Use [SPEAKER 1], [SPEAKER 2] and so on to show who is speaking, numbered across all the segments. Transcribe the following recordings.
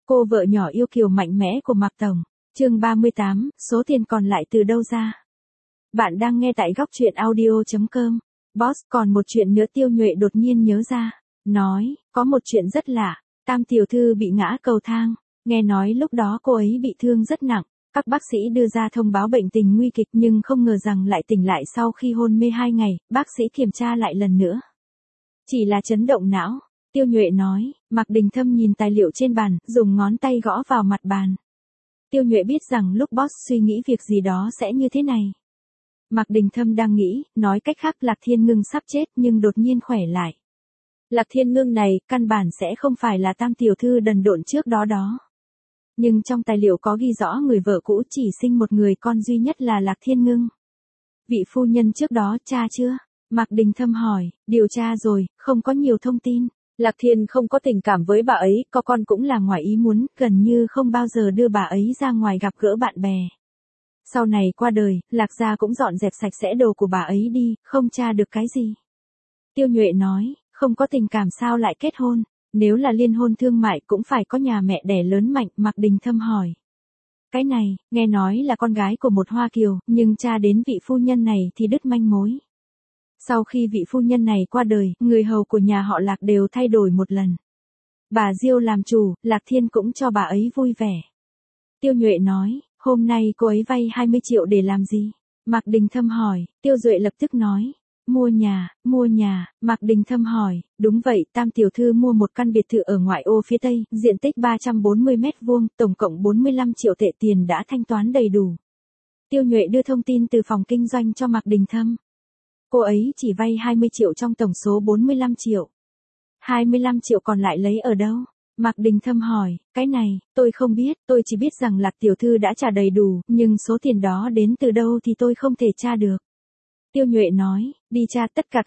[SPEAKER 1] Cô vợ nhỏ yêu kiều mạnh mẽ của Mạc Tổng. Chương 38, số tiền còn lại từ đâu ra? Bạn đang nghe tại góc truyện audio.com. Boss, còn một chuyện nữa. Tiêu Nhuệ đột nhiên nhớ ra. Nói, có một chuyện rất lạ. Tam tiểu thư bị ngã cầu thang. Nghe nói lúc đó cô ấy bị thương rất nặng. Các bác sĩ đưa ra thông báo bệnh tình nguy kịch nhưng không ngờ rằng lại tỉnh lại sau khi hôn mê 2 ngày. Bác sĩ kiểm tra lại lần nữa. Chỉ là chấn động não. Tiêu Nhuệ nói. Mạc Đình Thâm nhìn tài liệu trên bàn, dùng ngón tay gõ vào mặt bàn. Tiêu Nhuệ biết rằng lúc boss suy nghĩ việc gì đó sẽ như thế này. Mạc Đình Thâm đang nghĩ, nói cách khác Lạc Thiên Ngưng sắp chết nhưng đột nhiên khỏe lại. Lạc Thiên Ngưng này, căn bản sẽ không phải là Tam tiểu thư đần độn trước đó đó. Nhưng trong tài liệu có ghi rõ người vợ cũ chỉ sinh một người con duy nhất là Lạc Thiên Ngưng. Vị phu nhân trước đó tra chưa? Mạc Đình Thâm hỏi. Điều tra rồi, không có nhiều thông tin. Lạc Thiên không có tình cảm với bà ấy, có con cũng là ngoài ý muốn, gần như không bao giờ đưa bà ấy ra ngoài gặp gỡ bạn bè. Sau này qua đời, Lạc gia cũng dọn dẹp sạch sẽ đồ của bà ấy đi, không tra được cái gì. Tiêu Nhuệ nói, không có tình cảm sao lại kết hôn, nếu là liên hôn thương mại cũng phải có nhà mẹ đẻ lớn mạnh. Mạc Đình Thâm hỏi. Cái này, nghe nói là con gái của một Hoa Kiều, nhưng tra đến vị phu nhân này thì đứt manh mối. Sau khi vị phu nhân này qua đời, người hầu của nhà họ Lạc đều thay đổi một lần. Bà Diêu làm chủ, Lạc Thiên cũng cho bà ấy vui vẻ. Tiêu Nhuệ nói, hôm nay cô ấy vay 20 triệu để làm gì? Mạc Đình Thâm hỏi. Tiêu Duệ lập tức nói, mua nhà. Mạc Đình Thâm hỏi, đúng vậy, Tam tiểu thư mua một căn biệt thự ở ngoại ô phía Tây, diện tích 340 mét vuông, tổng cộng 45 triệu tệ, tiền đã thanh toán đầy đủ. Tiêu Nhuệ đưa thông tin từ phòng kinh doanh cho Mạc Đình Thâm. Cô ấy chỉ vay 20 triệu trong tổng số 45 triệu. 25 triệu còn lại lấy ở đâu? Mạc Đình Thâm hỏi, cái này, tôi không biết, tôi chỉ biết rằng Lạc tiểu thư đã trả đầy đủ, nhưng số tiền đó đến từ đâu thì tôi không thể tra được. Tiêu Nhuệ nói, đi tra tất cả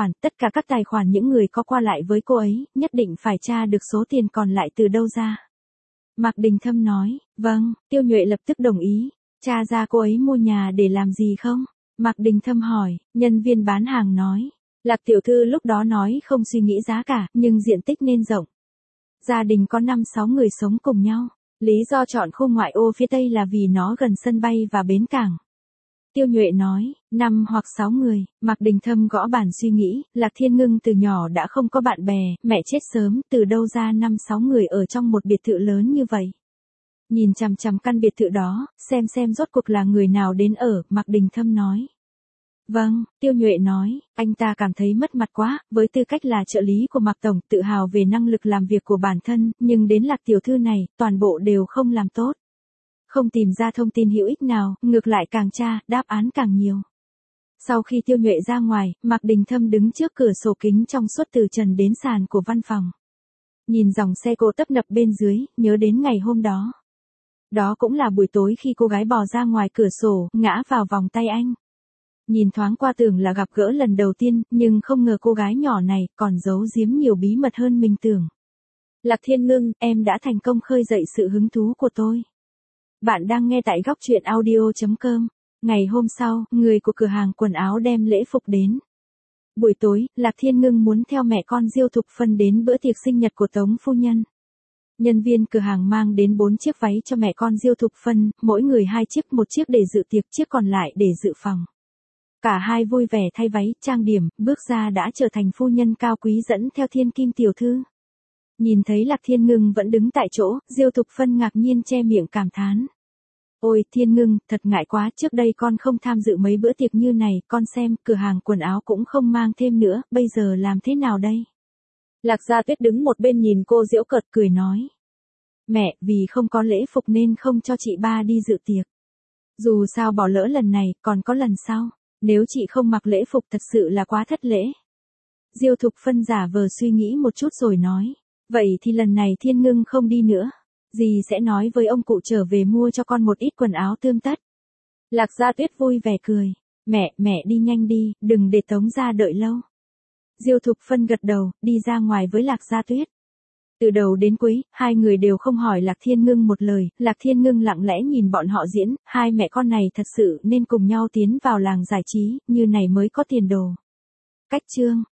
[SPEAKER 1] các tài khoản những người có qua lại với cô ấy, nhất định phải tra được số tiền còn lại từ đâu ra. Mạc Đình Thâm nói, vâng. Tiêu Nhuệ lập tức đồng ý. Tra ra cô ấy mua nhà để làm gì không? Mạc Đình Thâm hỏi. Nhân viên bán hàng nói, Lạc tiểu thư lúc đó nói không suy nghĩ giá cả, nhưng diện tích nên rộng. Gia đình có 5-6 người sống cùng nhau. Lý do chọn khu ngoại ô phía Tây là vì nó gần sân bay và bến cảng. Tiêu Nhuệ nói, 5 hoặc 6 người. Mạc Đình Thâm gõ bàn suy nghĩ, Lạc Thiên Ngưng từ nhỏ đã không có bạn bè, mẹ chết sớm, từ đâu ra 5-6 người ở trong một biệt thự lớn như vậy. Nhìn chằm chằm căn biệt thự đó, xem rốt cuộc là người nào đến ở. Mạc Đình Thâm nói. Vâng. Tiêu Nhuệ nói, anh ta cảm thấy mất mặt quá, với tư cách là trợ lý của Mạc Tổng, tự hào về năng lực làm việc của bản thân, nhưng đến Lạc tiểu thư này, toàn bộ đều không làm tốt. Không tìm ra thông tin hữu ích nào, ngược lại càng tra, đáp án càng nhiều. Sau khi Tiêu Nhuệ ra ngoài, Mạc Đình Thâm đứng trước cửa sổ kính trong suốt từ trần đến sàn của văn phòng. Nhìn dòng xe cộ tấp nập bên dưới, nhớ đến ngày hôm đó. Đó cũng là buổi tối khi cô gái bò ra ngoài cửa sổ, ngã vào vòng tay anh. Nhìn thoáng qua tưởng là gặp gỡ lần đầu tiên, nhưng không ngờ cô gái nhỏ này còn giấu giếm nhiều bí mật hơn mình tưởng. Lạc Thiên Ngưng, em đã thành công khơi dậy sự hứng thú của tôi. Bạn đang nghe tại góc truyện audio.com. Ngày hôm sau, người của cửa hàng quần áo đem lễ phục đến. Buổi tối, Lạc Thiên Ngưng muốn theo mẹ con Diêu Thục Phân đến bữa tiệc sinh nhật của Tống phu nhân. Nhân viên cửa hàng mang đến 4 chiếc váy cho mẹ con Diêu Thục Phân, mỗi người 2 chiếc, một chiếc để dự tiệc, chiếc còn lại để dự phòng. Cả hai vui vẻ thay váy, trang điểm, bước ra đã trở thành phu nhân cao quý dẫn theo Thiên Kim tiểu thư. Nhìn thấy Lạc Thiên Ngưng vẫn đứng tại chỗ, Diêu Thục Phân ngạc nhiên che miệng cảm thán. Ôi, Thiên Ngưng, thật ngại quá, trước đây con không tham dự mấy bữa tiệc như này, con xem, cửa hàng quần áo cũng không mang thêm nữa, bây giờ làm thế nào đây? Lạc Gia Tuyết đứng một bên nhìn cô giễu cợt cười nói. Mẹ, vì không có lễ phục nên không cho chị ba đi dự tiệc. Dù sao bỏ lỡ lần này, còn có lần sau. Nếu chị không mặc lễ phục thật sự là quá thất lễ. Diêu Thục Phân giả vờ suy nghĩ một chút rồi nói. Vậy thì lần này Thiên Ngưng không đi nữa. Dì sẽ nói với ông cụ trở về mua cho con một ít quần áo tươm tất. Lạc Gia Tuyết vui vẻ cười. Mẹ đi nhanh đi, đừng để Tống gia đợi lâu. Diêu Thục Phân gật đầu, đi ra ngoài với Lạc Gia Tuyết. Từ đầu đến cuối, hai người đều không hỏi Lạc Thiên Ngưng một lời, Lạc Thiên Ngưng lặng lẽ nhìn bọn họ diễn, hai mẹ con này thật sự nên cùng nhau tiến vào làng giải trí, như này mới có tiền đồ. Cách chương